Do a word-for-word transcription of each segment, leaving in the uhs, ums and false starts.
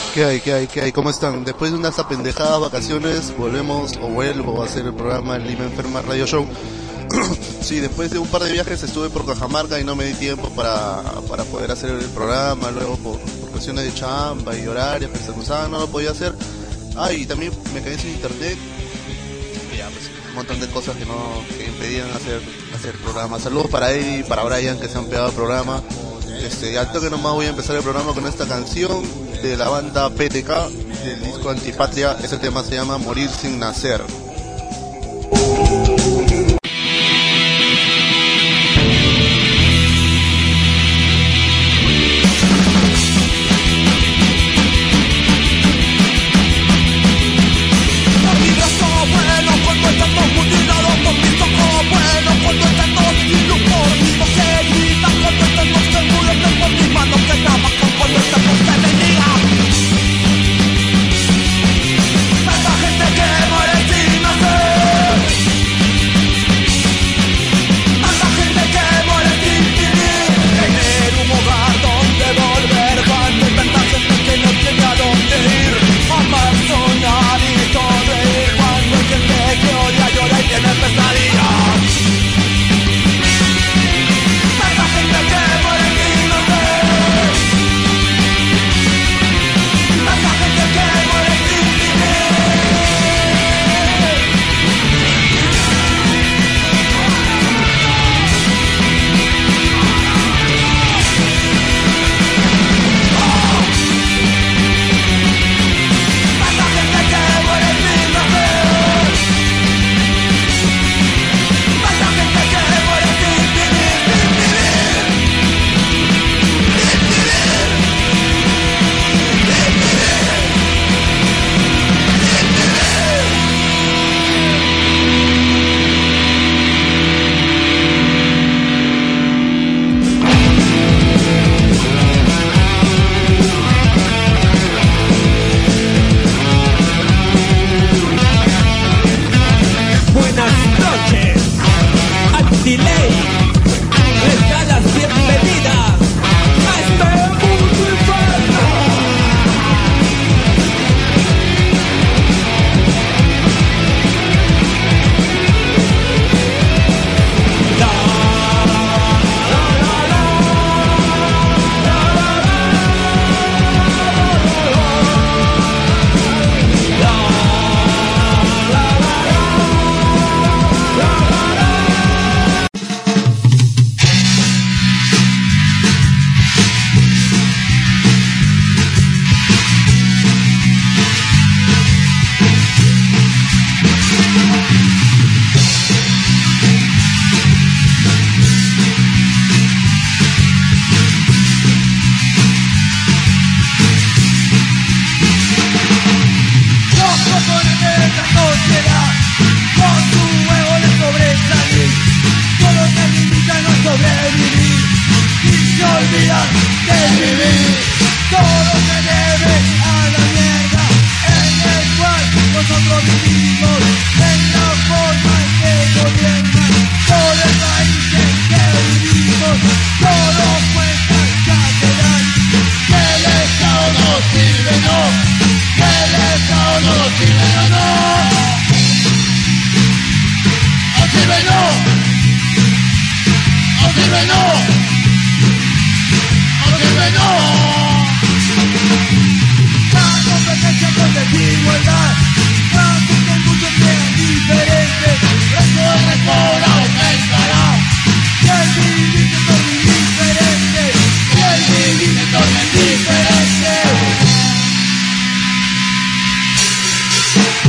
¿Qué hay? ¿Qué hay? ¿Qué hay? ¿Cómo están? Después de unas apendejadas vacaciones, volvemos o vuelvo a hacer el programa El Lima Enferma Radio Show. Sí, después de un par de viajes estuve por Cajamarca y no me di tiempo para, para poder hacer el programa. Luego por, por cuestiones de chamba y horarios que se cruzaban, no lo podía hacer. Ah, y también me quedé sin internet. Y ya, pues un montón de cosas que no que impedían hacer, hacer el programa. Saludos para Eddie y para Brian que se han pegado al programa. Este, al toque nomás voy a empezar el programa con esta canción de la banda P T K, del disco Antipatria. Ese tema se llama Morir sin nacer. Diferente.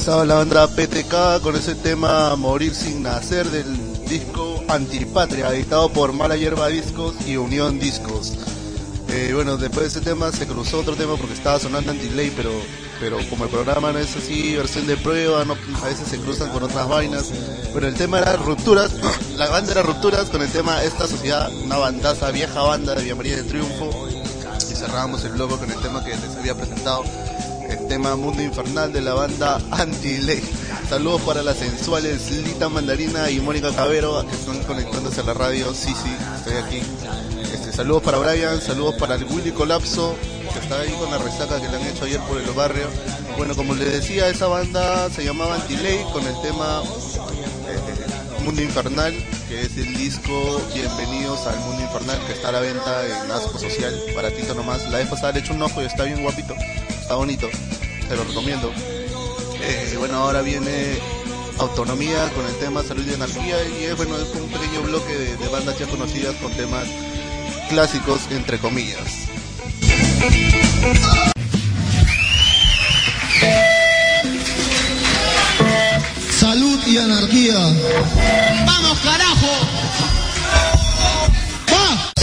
estaba la banda P T K con ese tema Morir sin nacer del disco Antipatria, editado por Mala Hierba Discos y Unión Discos. Eh, bueno, después de ese tema se cruzó otro tema porque estaba sonando Anti-Ley, pero, pero como el programa no es así, versión de prueba, no, a veces se cruzan con otras vainas. Pero el tema era Rupturas, la banda era Rupturas con el tema Esta Sociedad, una bandaza, vieja banda de Villa María del Triunfo. Y cerrábamos el bloque con el tema que les había presentado, el tema Mundo Infernal de la banda Anti-Ley. Saludos para las sensuales Lita Mandarina y Mónica Cabero, que están conectándose a la radio. Sí, sí, estoy aquí. Este, saludos para Brian, saludos para el Willy Colapso, que está ahí con la resaca que le han hecho ayer por el barrio. Bueno, como les decía, esa banda se llamaba Anti-Ley con el tema eh, Mundo Infernal, que es el disco Bienvenidos al Mundo Infernal, que está a la venta en Asco Social, baratito nomás. La vez pasada le he hecho un ojo y está bien guapito, está bonito, te lo recomiendo. Eh, bueno, ahora viene Autonomía con el tema Salud y Anarquía, y es, bueno, es un pequeño bloque de, de bandas ya conocidas con temas clásicos, entre comillas. Salud y anarquía. ¡Vamos, carajo! ¡Va!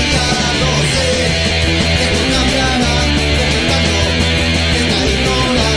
Esta ignorancia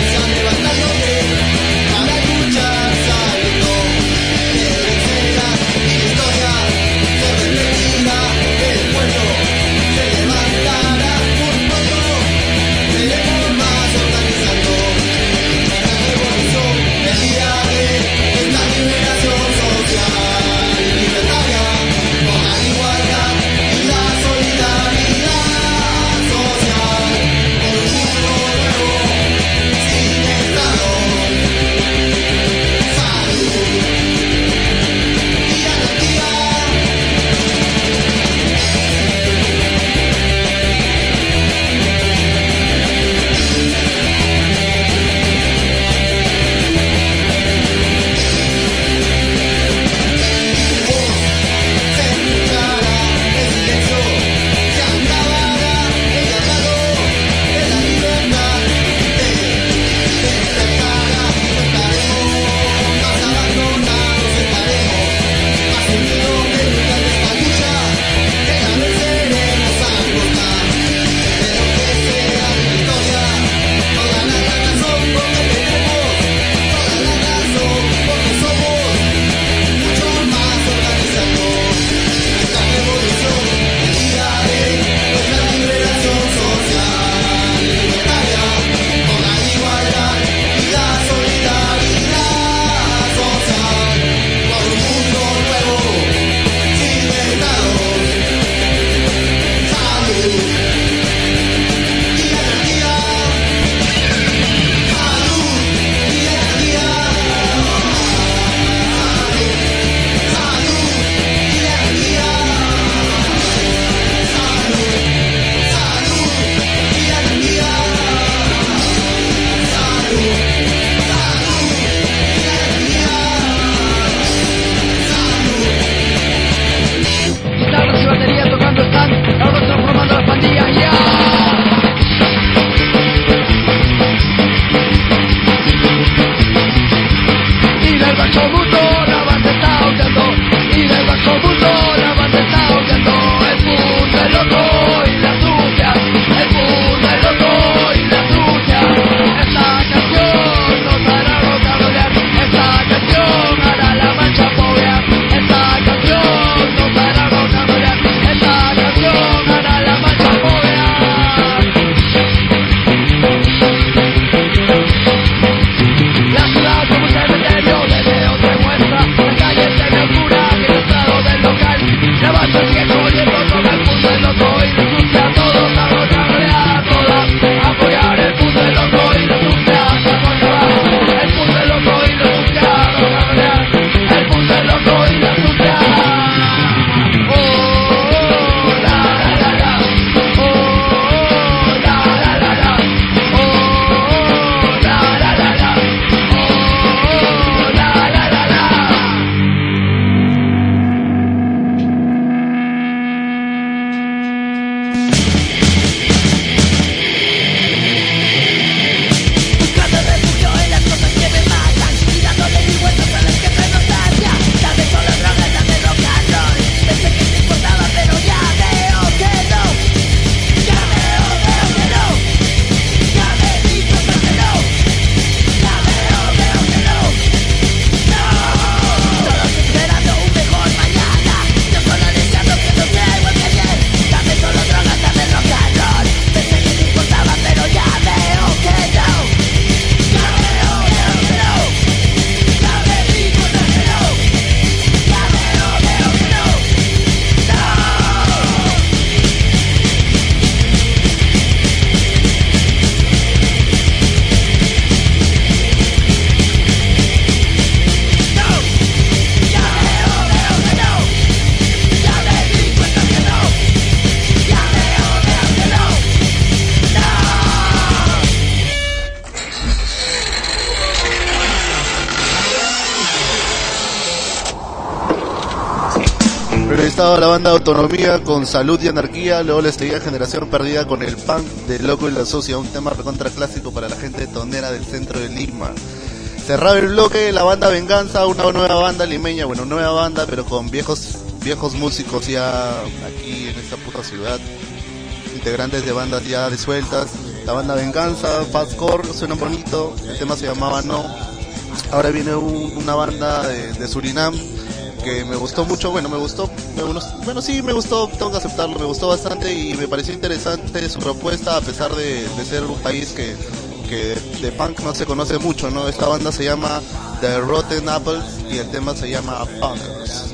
estaba la banda Autonomía con Salud y Anarquía. Luego les seguía Generación Perdida con El Punk de Loco y la Socia, un tema recontra clásico para la gente tonera del centro de Lima. Cerraba el bloque la banda Venganza, una nueva banda limeña, bueno, nueva banda, pero con viejos viejos músicos ya aquí en esta puta ciudad, integrantes de bandas ya disueltas. La banda Venganza, Fastcore, suena bonito, el tema se llamaba No. Ahora viene un, una banda de, de Surinam que me gustó mucho, bueno, me gustó, me, bueno, sí, me gustó, tengo que aceptarlo, me gustó bastante y me pareció interesante su propuesta a pesar de, de ser un país que que de punk no se conoce mucho, ¿no? Esta banda se llama The Rotten Apples y el tema se llama Punkers.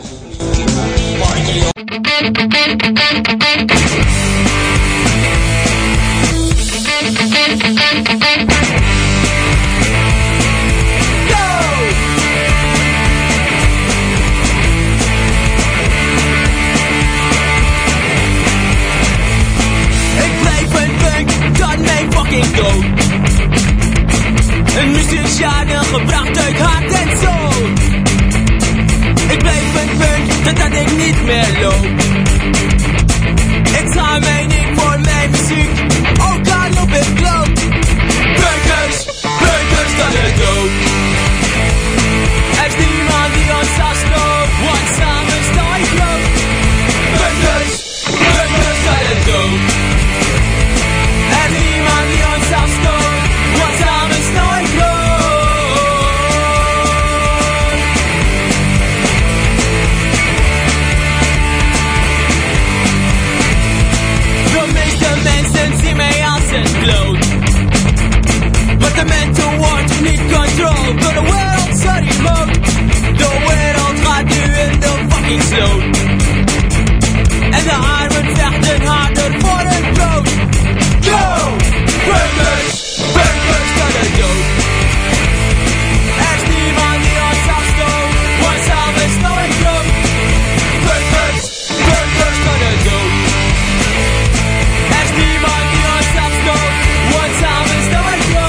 Ik blijf een punk tot mijn fucking dood. Een muziekgenre gebracht uit hart en ziel. Ik blijf een punk totdat ik niet meer loop. Ik schaam mij niet voor mijn muziek, ook al loop ik kloot. Punkers, punkers tot de dood. Er is niemand die ons afsloopt, want samen sta ik groot. Punkers, punkers tot de dood. Er is niemand die ons afsloopt, want samen sta ik groot. De meeste mensen zien mij als een bloot. But the mental wordt niet control door de wereld, sorry mode. De wereld gaat nu in de fucking sloot. En de armen vechten harder voor hun brood. Go! Burgers! Burgers tot de dood. Er is niemand die ons afstoot, want samen is nooit groot. Burgers! Burgers tot de dood. Er is niemand die ons afstoot, want samen is nooit groot.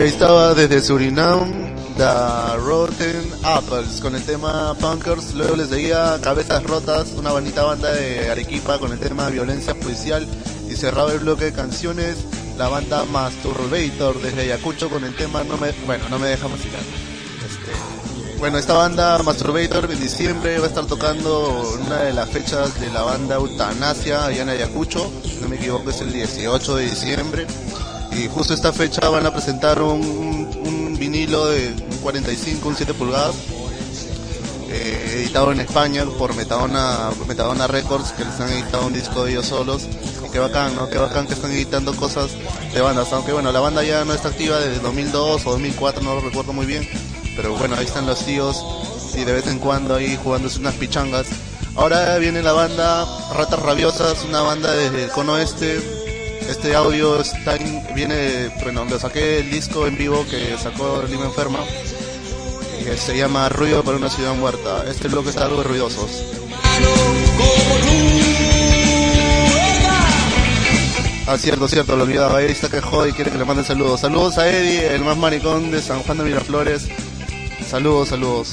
ahí estaba desde Surinam, The Rotten Apples, con el tema Punkers. Luego les seguía Cabezas Rotas, una bonita banda de Arequipa, con el tema Violencia Policial. Y cerraba el bloque de canciones la banda Masturbator, desde Ayacucho, con el tema No me... Bueno, no me deja vacilar. Este... Bueno, esta banda Masturbator en diciembre va a estar tocando una de las fechas de la banda Eutanasia allá en Ayacucho. Si no me equivoco, es el dieciocho de diciembre. Y justo esta fecha van a presentar un, un vinilo de un cuarenta y cinco, un siete pulgadas, eh, editado en España por Metadona, Metadona Records, que les han editado un disco de ellos solos. Y qué bacán, ¿no? Qué bacán que están editando cosas de bandas. Aunque bueno, la banda ya no está activa desde dos mil dos o dos mil cuatro, no lo recuerdo muy bien. Pero bueno, ahí están los tíos y de vez en cuando ahí jugándose unas pichangas. Ahora viene la banda Ratas Rabiosas, una banda desde el cono este. Este audio está en, viene, bueno, lo saqué el disco en vivo que sacó Lima Enferma, que se llama Ruido para una ciudad muerta. Este bloque está algo ruidosos. Ah, cierto, cierto, lo olvidaba. Ahí está que jode y quiere que le manden saludos. Saludos a Eddie, el más maricón de San Juan de Miraflores. Saludos, saludos.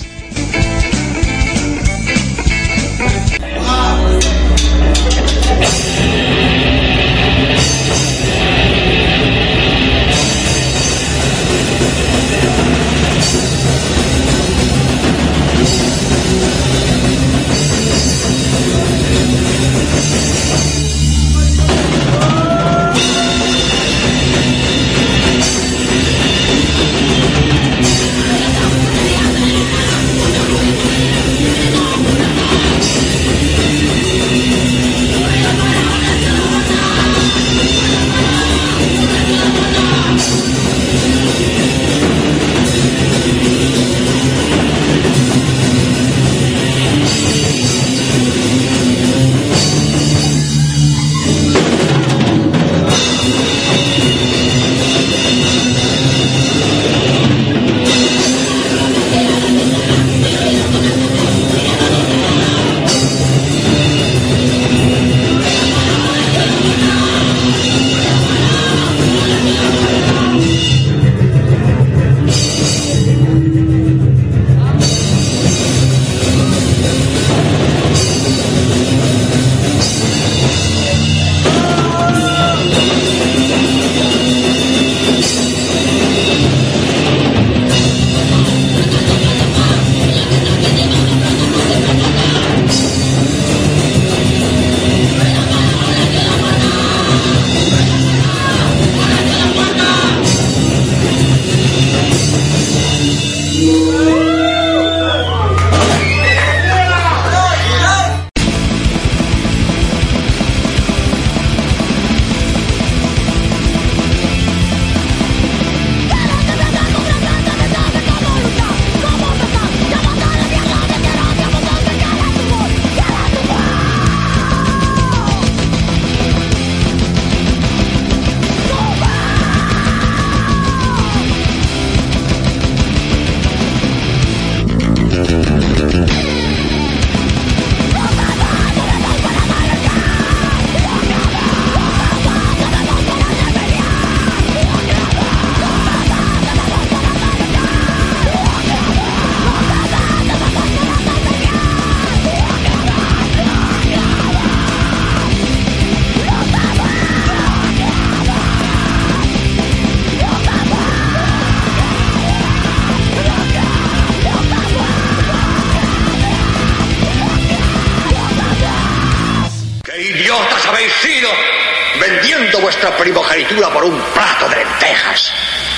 Vendiendo vuestra primogenitura por un plato de lentejas.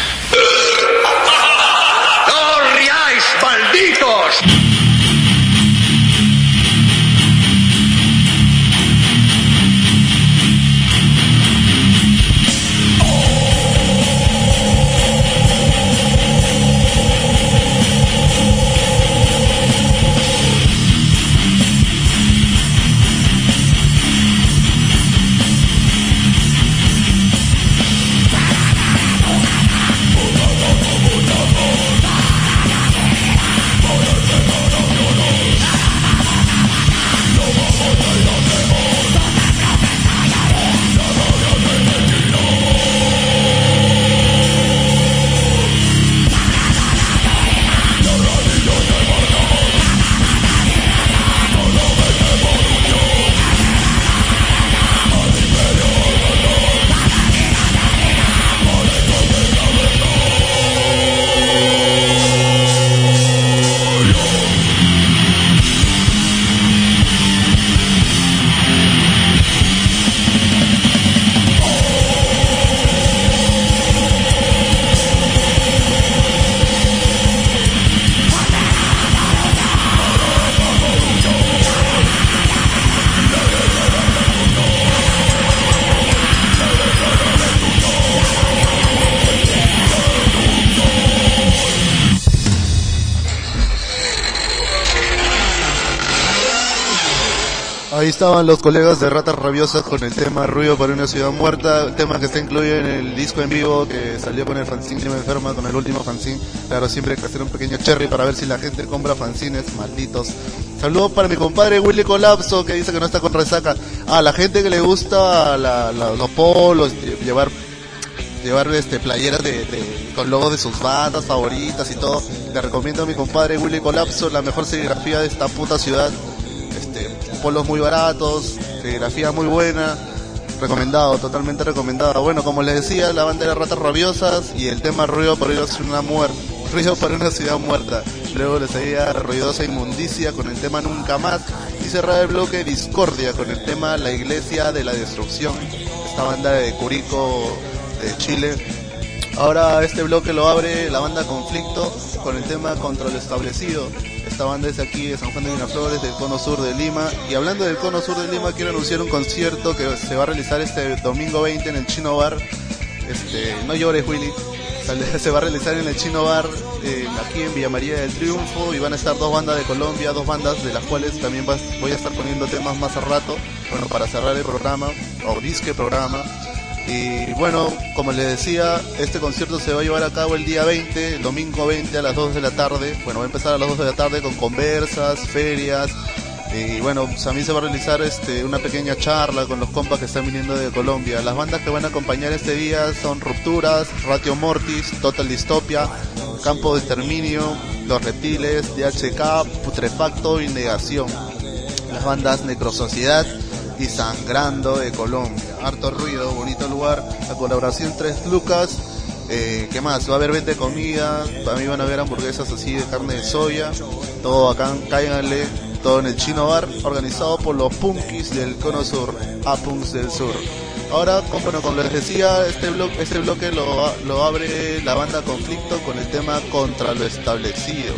¡No os riáis, malditos! Ahí estaban los colegas de Ratas Rabiosas con el tema Ruido para una ciudad muerta, tema que está incluido en el disco en vivo que salió con el fanzine Lima Enferma, con el último fanzine. Claro, siempre hay que hacer un pequeño cherry para ver si la gente compra fanzines, malditos. Saludos para mi compadre Willy Colapso, que dice que no está con resaca. A la gente que le gusta la, la, los polos, llevar llevar este playeras de, de, con logos de sus bandas favoritas y todo, le recomiendo a mi compadre Willy Colapso, la mejor serigrafía de esta puta ciudad. Este, polos muy baratos, serigrafía muy buena, recomendado, totalmente recomendado. Bueno, como les decía, la banda de Ratas Rabiosas y el tema Ruido para una muerte, Ruido para una ciudad muerta. Luego les seguía Ruidosa Inmundicia con el tema Nunca Más y cerrar el bloque Discordia con el tema La Iglesia de la Destrucción, esta banda de Curicó, de Chile. Ahora este bloque lo abre la banda Conflicto con el tema Contra lo Establecido. Esta banda es aquí de San Juan de Miraflores, del Cono Sur de Lima. Y hablando del Cono Sur de Lima, quiero anunciar un concierto que se va a realizar este domingo veinte en el Chino Bar. Este, no llores, Willy. Se va a realizar en el Chino Bar, eh, aquí en Villa María del Triunfo, y van a estar dos bandas de Colombia, dos bandas de las cuales también vas, voy a estar poniendo temas más a rato, bueno, para cerrar el programa, o disque programa. Y bueno, como les decía, este concierto se va a llevar a cabo el día veinte, el domingo veinte a las dos de la tarde. Bueno, va a empezar a las dos de la tarde con conversas, ferias. Y bueno, pues también se va a realizar este, una pequeña charla con los compas que están viniendo de Colombia. Las bandas que van a acompañar este día son Rupturas, Ratio Mortis, Total Dystopia, Campo de Exterminio, Los Reptiles, D H K, Putrefacto y Negación. Las bandas Necrosociedad y Sangrando de Colombia. Harto ruido, bonito lugar. La colaboración Tres Lucas. Eh, ¿Qué más? Va a haber venta de comida. También van a haber hamburguesas así de carne de soya. Todo acá, cáiganle. Todo en el Chino Bar, organizado por los Punkis del Cono Sur, A-Punks del Sur. Ahora, bueno, como les decía, este bloque, este bloque lo, lo abre la banda Conflicto con el tema Contra lo Establecido.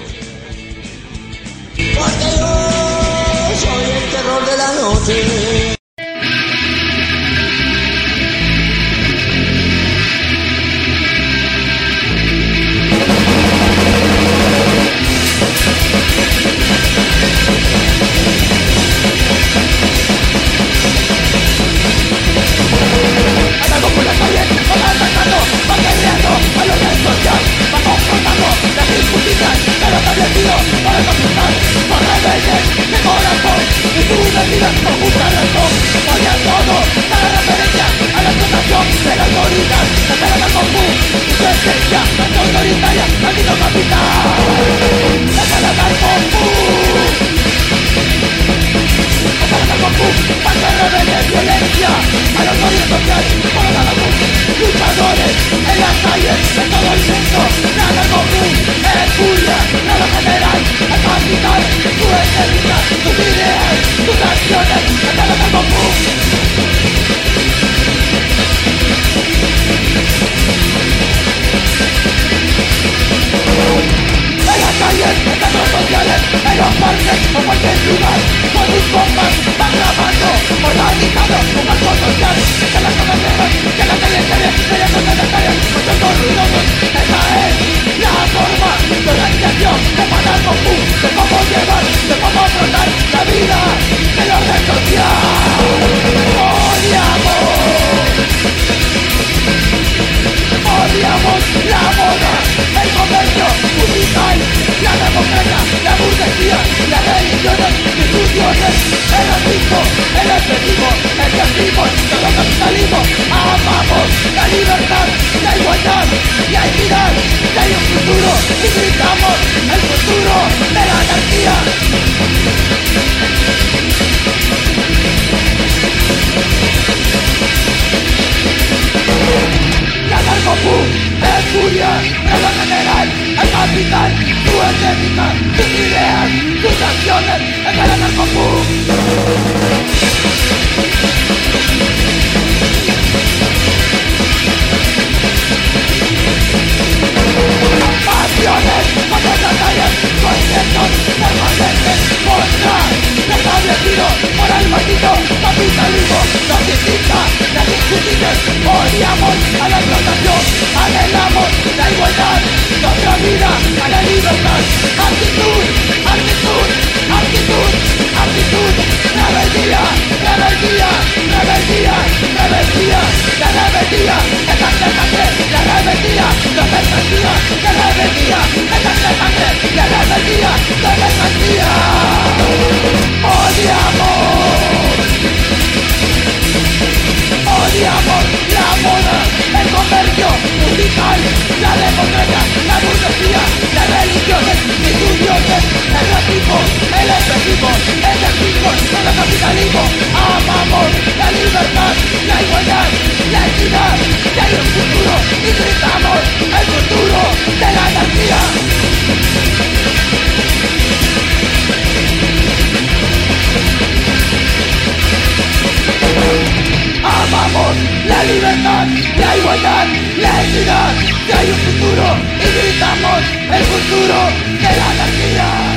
Porque yo soy el terror de la noche. Andando por la calle, van atacando, van peleando a lo del social, van confrontando las injusticias de lo establecido para conquistar, son rebeldes de corazón y su vida no buscan el sol, odian todo, cada referencia a la explotación de la autoridad, la cara del común, su esencia, la autoritaria, maldito capital, la cara del común. Pasa rebelde violencia a la autoridad social por la luz, luchadores en las calles de todo el mundo, nada común, es furia, nada general, el capital, su esencia, sus ideas, sus acciones, nada común. En las calles, en centros sociales, en los parques o cualquier lugar, con sus compas van grabando, organizando un marco social, que las comercias, que las teleseries, periódicos necesarios, muchos son ruidosos. Esa es la forma de organización, de pagar común, de cómo llevar, de cómo afrontar la vida de la red social. Odiamos, odiamos la moda, el comercio musical, la democracia, la burguesía, las religiones, instituciones, el racismo, el extremismo, el clasismo, todo el capitalismo. Amamos la libertad, la igualdad, la equidad, que hay un futuro y gritamos el futuro de la anarquía. La narcopunk es furia, regla general, el capital, su estética, sus ideas, sus acciones, es de la narcopunk. Pasiones, pasiones batallas, conciertos permanentes, contra lo establecido por el maldito capitalismo. Nos incita las injusticias, odiamos a la explotación, anhelamos la igualdad, nuestra vida a la libertad. Actitud, actitud, actitud, actitud. actitud, rebeldía, rebeldía, rebeldía, rebeldía, la rebeldía, es sangre, sangre, la rebeldía, no es mercancía, la rebeldía, es sangre, sangre, la rebeldía, no es mercancía. Odiamos, odiamos la moda, el comercio musical, la democracia, la burguesía, las religiones, instituciones, el racismo, el especismo, el sexismo, todo el capitalismo. Amamos la libertad, la igualdad, la equidad, que hay un futuro y gritamos el futuro de la anarquía. Amamos la libertad, la igualdad, la equidad, que hay un futuro y gritamos el futuro de la anarquía.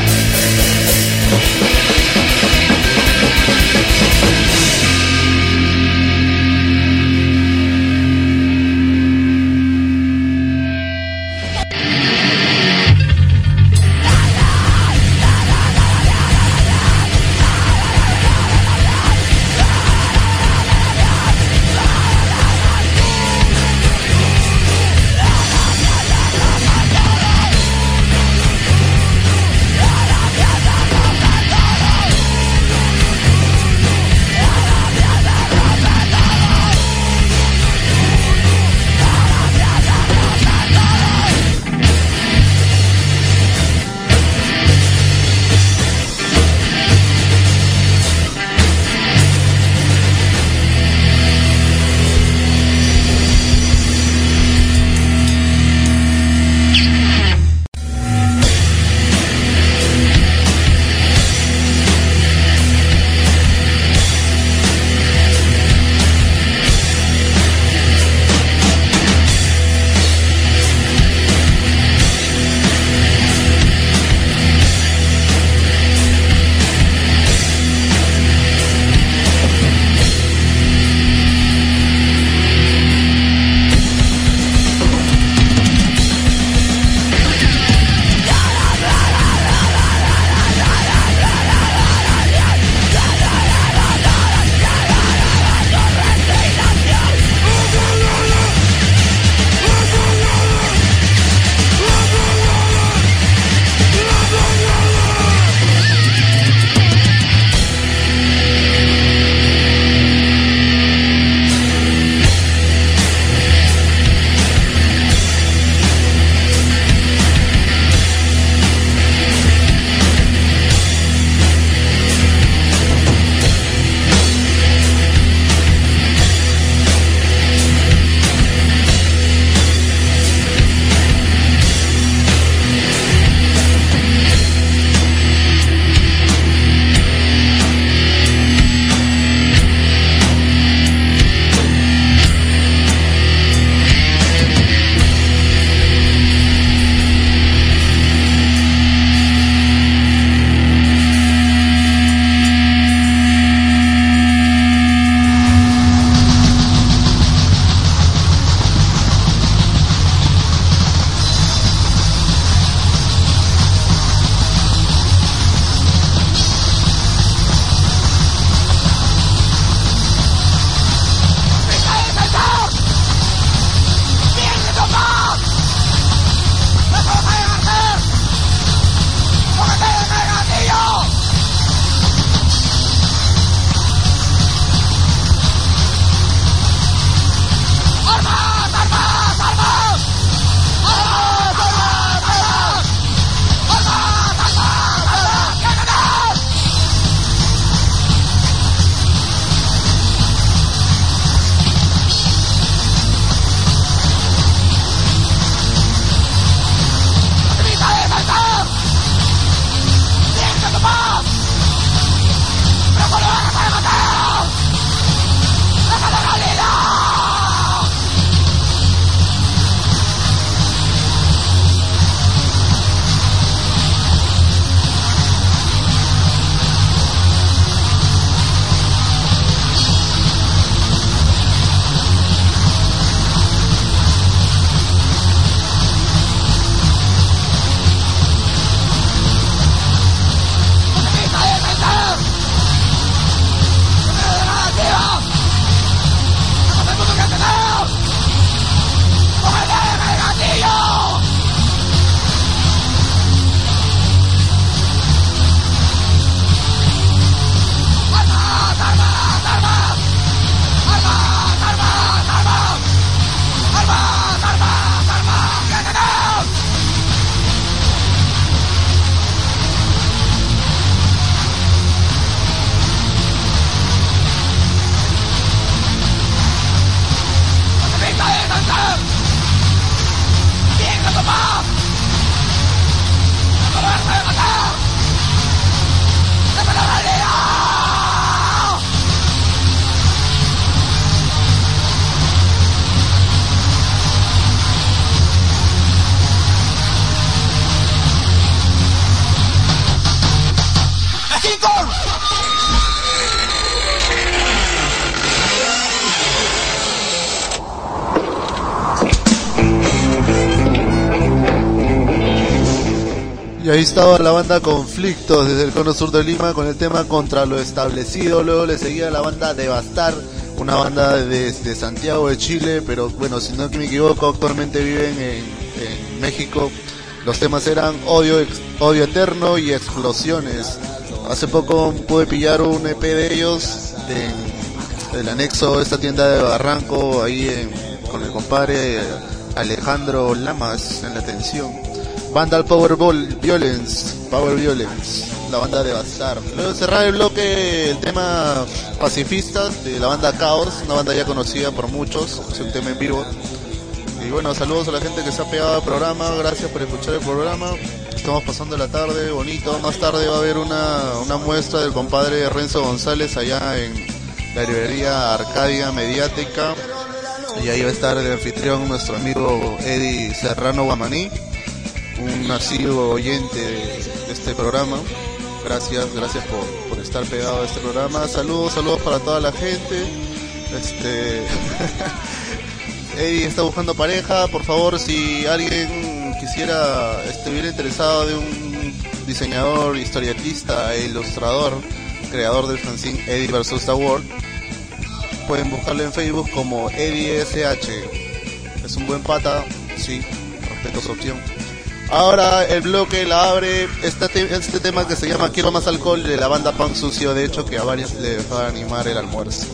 Y ahí estaba la banda Conflictos desde el cono sur de Lima con el tema Contra lo Establecido. Luego le seguía la banda Devastar, una banda de, de Santiago de Chile, pero bueno, si no me equivoco, actualmente viven en, en México. Los temas eran Odio, ex, Odio Eterno y Explosiones. Hace poco pude pillar un E P de ellos de, del anexo de esta tienda de Barranco, ahí en, con el compadre Alejandro Lamas en la atención. Banda Powerball Violence, Power Violence, la banda Devastar. Luego cerrar el bloque el tema Pacifistas de la banda Caos, una banda ya conocida por muchos, es un tema en vivo. Y bueno, saludos a la gente que se ha pegado al programa, gracias por escuchar el programa. Estamos pasando la tarde, bonito. Más tarde va a haber una, una muestra del compadre Renzo González allá en la librería Arcadia Mediática. Y ahí va a estar el anfitrión, nuestro amigo Eddie Serrano Guamaní, un asiduo oyente de, de este programa. Gracias, gracias por, por estar pegado a este programa. Saludos, saludos para toda la gente. Este Eddie está buscando pareja. Por favor, si alguien quisiera, estuviera interesado de un diseñador, historietista e ilustrador, creador del fanzine Eddie versus The World, pueden buscarlo en Facebook como Eddie S H. Es un buen pata, sí, respeto su opción. Ahora el bloque la abre este, te este tema que se llama Quiero Más Alcohol, de la banda Pan Sucio, de hecho, que a varios les va a animar el almuerzo.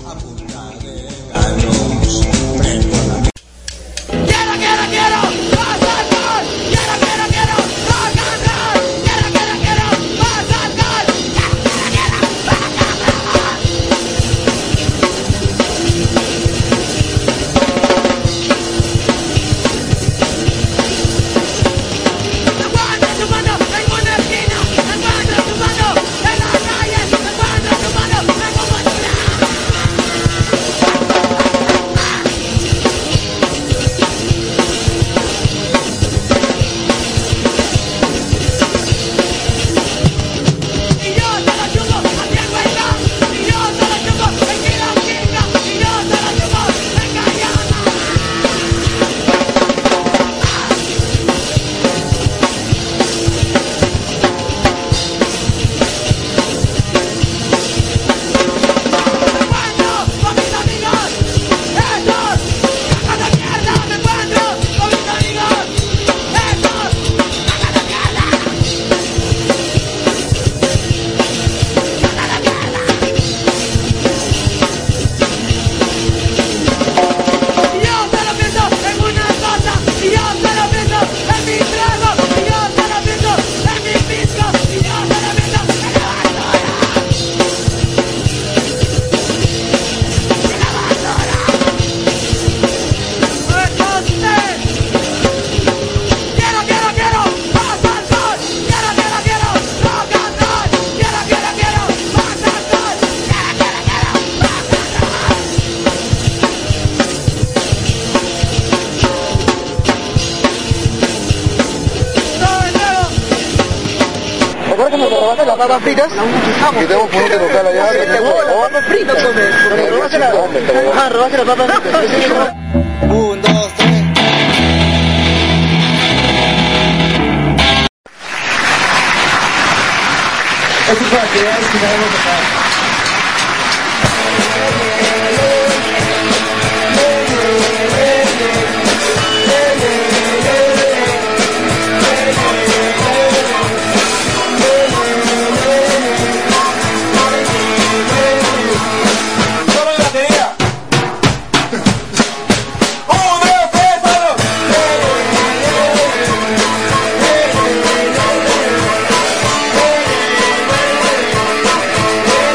Quiero, quiero, quiero más alcohol. Quiero, quiero, quiero rock and roll. Quiero, quiero, quiero más alcohol. Quiero, quiero, quiero rock and Encuentro tu mano en una esquina. Encuentro tu mano en la calle. Encuentro tu mano en comunidad. las papas fritas. Que tenemos que tocar allá. Papas fritas, porque robaste las Ah, robaste las papas fritas. Un, dos, tres. Estas son actividades que debemos tocar. Yeah.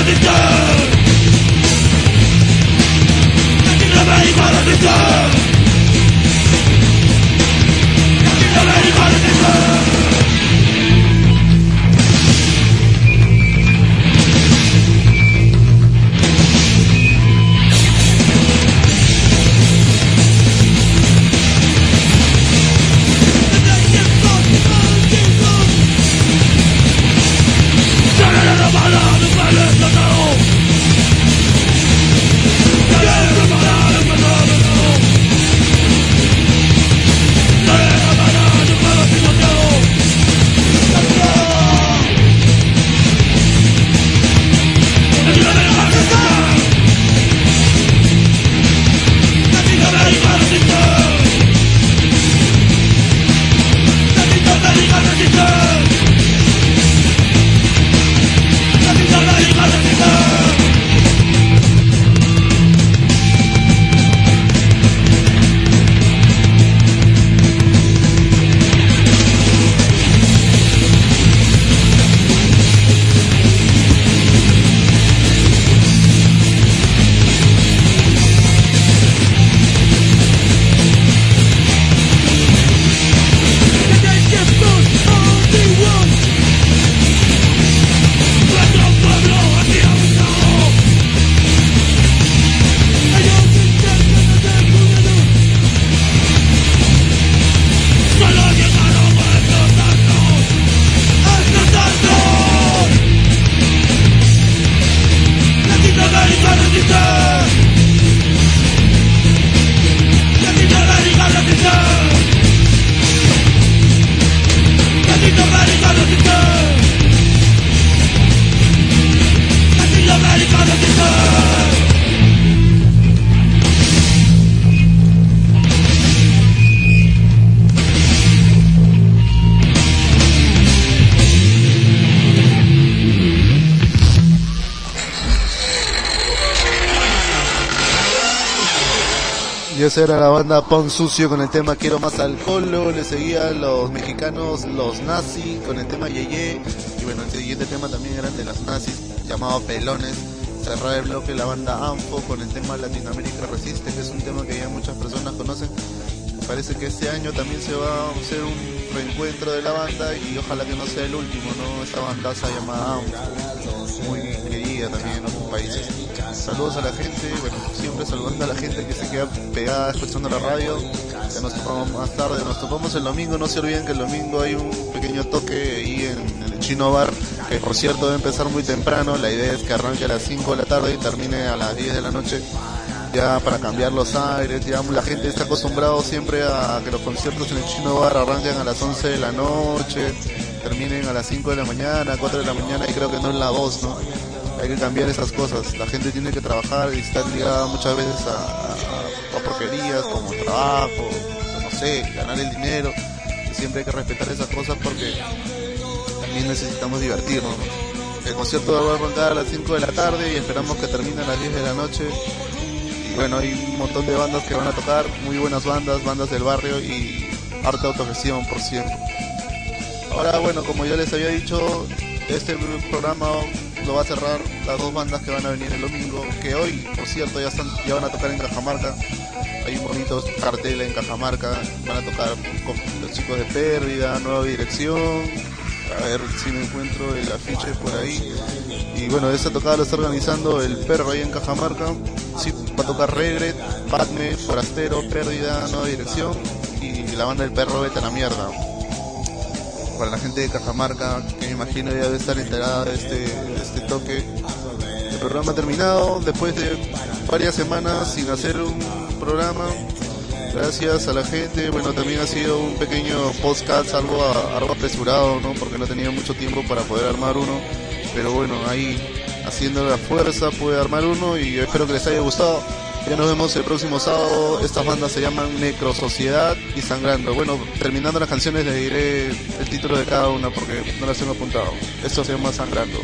Y esa era la banda Pon Sucio con el tema Quiero Más Alcohol. Luego le seguían los mexicanos Los Nazis con el tema Yeye. Y bueno, el siguiente tema también eran de los nazis, llamado Pelones. Cerrar el bloque la banda Anfo con el tema Latinoamérica Resiste, que es un tema que ya muchas personas conocen. Parece que este año también se va a hacer un reencuentro de la banda y ojalá que no sea el último, ¿no? Esta bandaza llamada Anfo, muy querida también en otros países. Saludos a la gente, bueno, siempre saludando a la gente que se queda pegada escuchando la radio. Ya nos topamos más tarde, nos topamos el domingo. No se olviden que el domingo hay un pequeño toque ahí en, en el Chino Bar, que por cierto debe empezar muy temprano. La idea es que arranque a las cinco de la tarde y termine a las diez de la noche, ya para cambiar los aires. Digamos, la gente está acostumbrado siempre a que los conciertos en el Chino Bar arranquen a las once de la noche, terminen a las cinco de la mañana, cuatro de la mañana, y creo que no es la voz, ¿no? Hay que cambiar esas cosas. La gente tiene que trabajar y estar ligada muchas veces a, a, a porquerías como el trabajo, no sé, ganar el dinero. Y siempre hay que respetar esas cosas porque también necesitamos divertirnos, ¿no? El concierto va a arrancar a las cinco de la tarde y esperamos que termine a las diez de la noche. Y bueno, hay un montón de bandas que van a tocar, muy buenas bandas, bandas del barrio y harta autogestión, por cierto. Ahora, bueno, como ya les había dicho, este programa lo va a cerrar las dos bandas que van a venir el domingo, que hoy, por cierto, ya, están, ya van a tocar en Cajamarca. Hay un bonito cartel en Cajamarca, van a tocar con los chicos de Pérdida, Nueva Dirección. A ver si me encuentro el afiche por ahí. Y bueno, esta tocada lo está organizando el Perro ahí en Cajamarca. Sí, va a tocar Regret, Padme, Forastero, Pérdida, Nueva Dirección y la banda del Perro Vete a la Mierda. Para la gente de Cajamarca, que me imagino ya debe estar enterada de este, de este toque. El programa ha terminado después de varias semanas sin hacer un programa. Gracias a la gente. Bueno, también ha sido un pequeño podcast algo, algo apresurado, ¿no? Porque no tenía mucho tiempo para poder armar uno. Pero bueno, ahí haciendo la fuerza pude armar uno y espero que les haya gustado. Ya nos vemos el próximo sábado. Estas bandas se llaman Necro Sociedad y Sangrando. Bueno, terminando las canciones les diré el título de cada una porque no las tengo apuntado. Esto se llama Sangrando.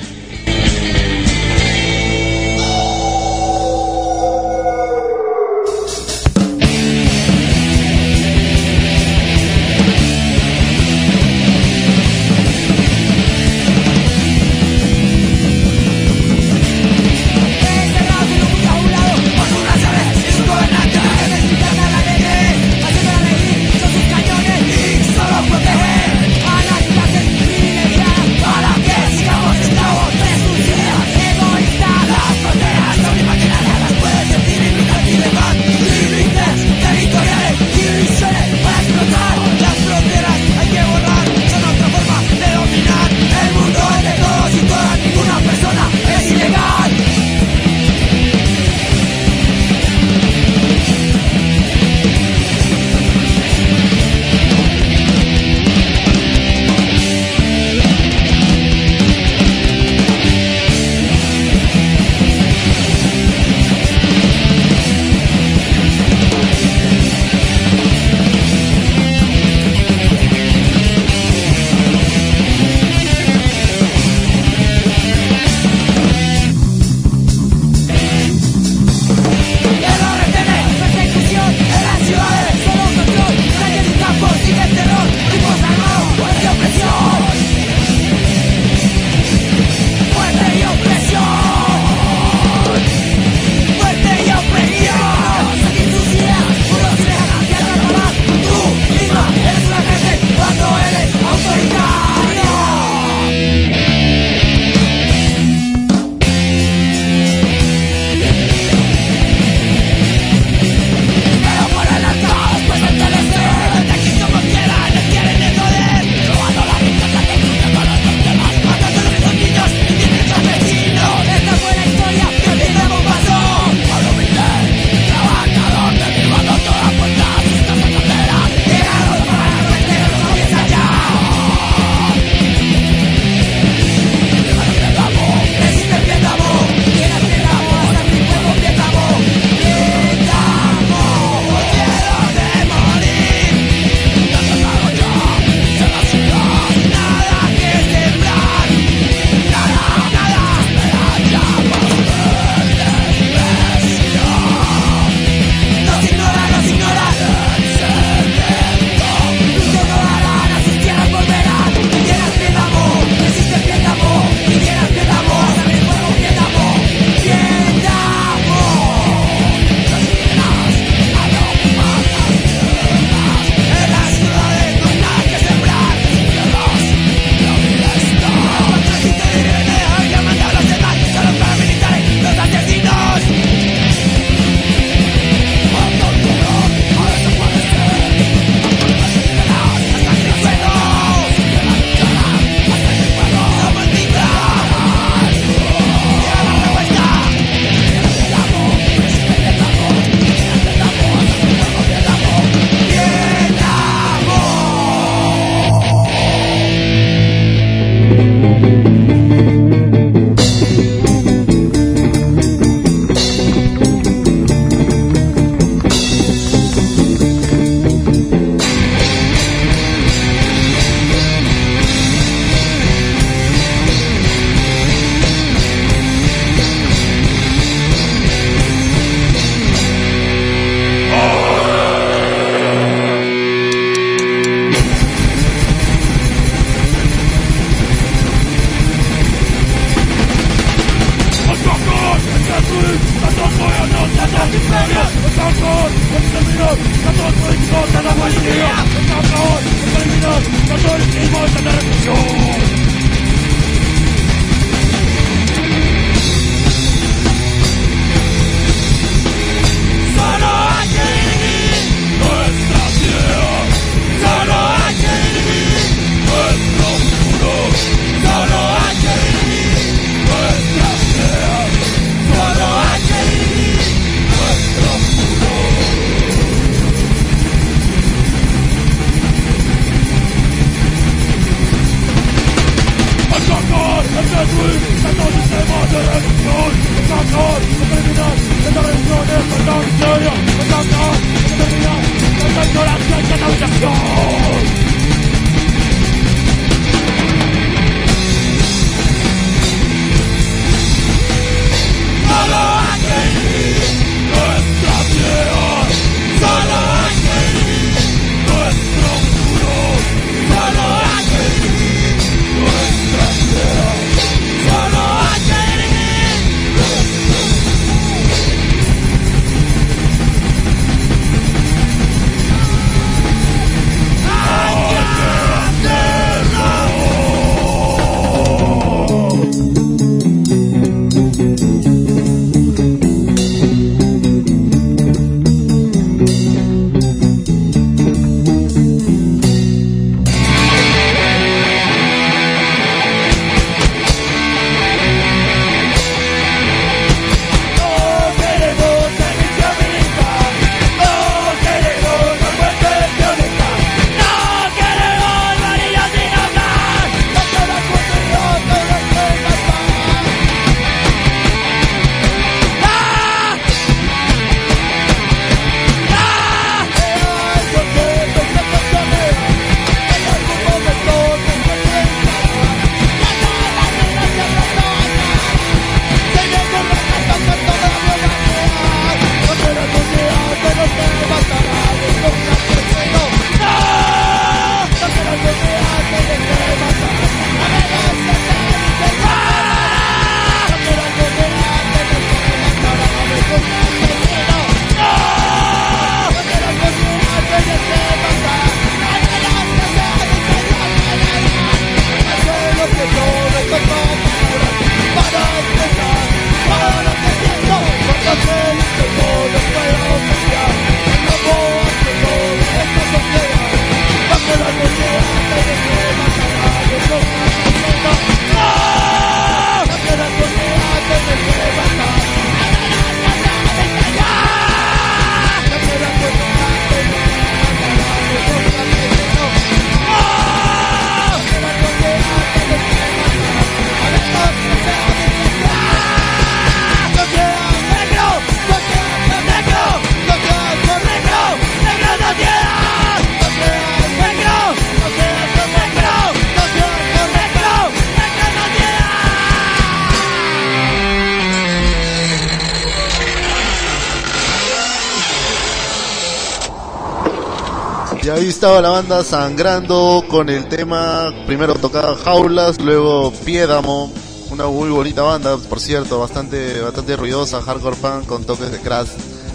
Y ahí estaba la banda sangrando con el tema, primero tocaba Jaulas, luego Piédamo, una muy bonita banda, por cierto, bastante bastante ruidosa, hardcore punk con toques de crash.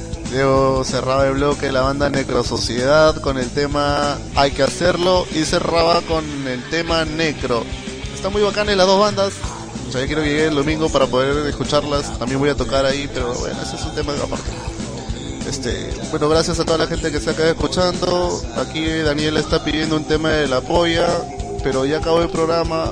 Luego cerraba el bloque la banda Necrosociedad con el tema Hay que hacerlo y cerraba con el tema Necro. Están muy bacanas las dos bandas. O sea, yo quiero que llegue el domingo para poder escucharlas. También voy a tocar ahí, pero bueno, ese es un tema aparte. Este, bueno, gracias a toda la gente que se acaba escuchando. Aquí Daniel está pidiendo un tema de la polla, pero ya acabó el programa.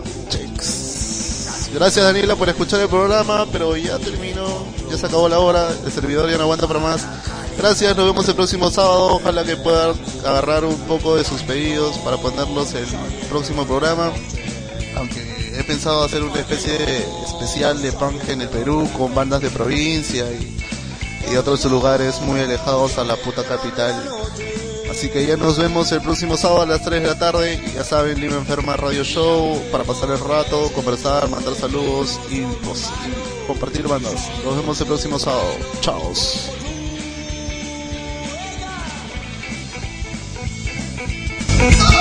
Chex. Gracias Daniela por escuchar el programa, pero ya terminó, ya se acabó la hora, el servidor ya no aguanta para más. Gracias, nos vemos el próximo sábado. Ojalá que puedan agarrar un poco de sus pedidos para ponerlos en el próximo programa. Aunque he pensado hacer una especie de especial de punk en el Perú con bandas de provincia y y otros lugares muy alejados a la puta capital. Así que ya nos vemos el próximo sábado a las tres de la tarde. Y ya saben, Lima Enferma Radio Show, para pasar el rato, conversar, mandar saludos y, pues, y compartir bandas. Nos vemos el próximo sábado. Chao. Oh!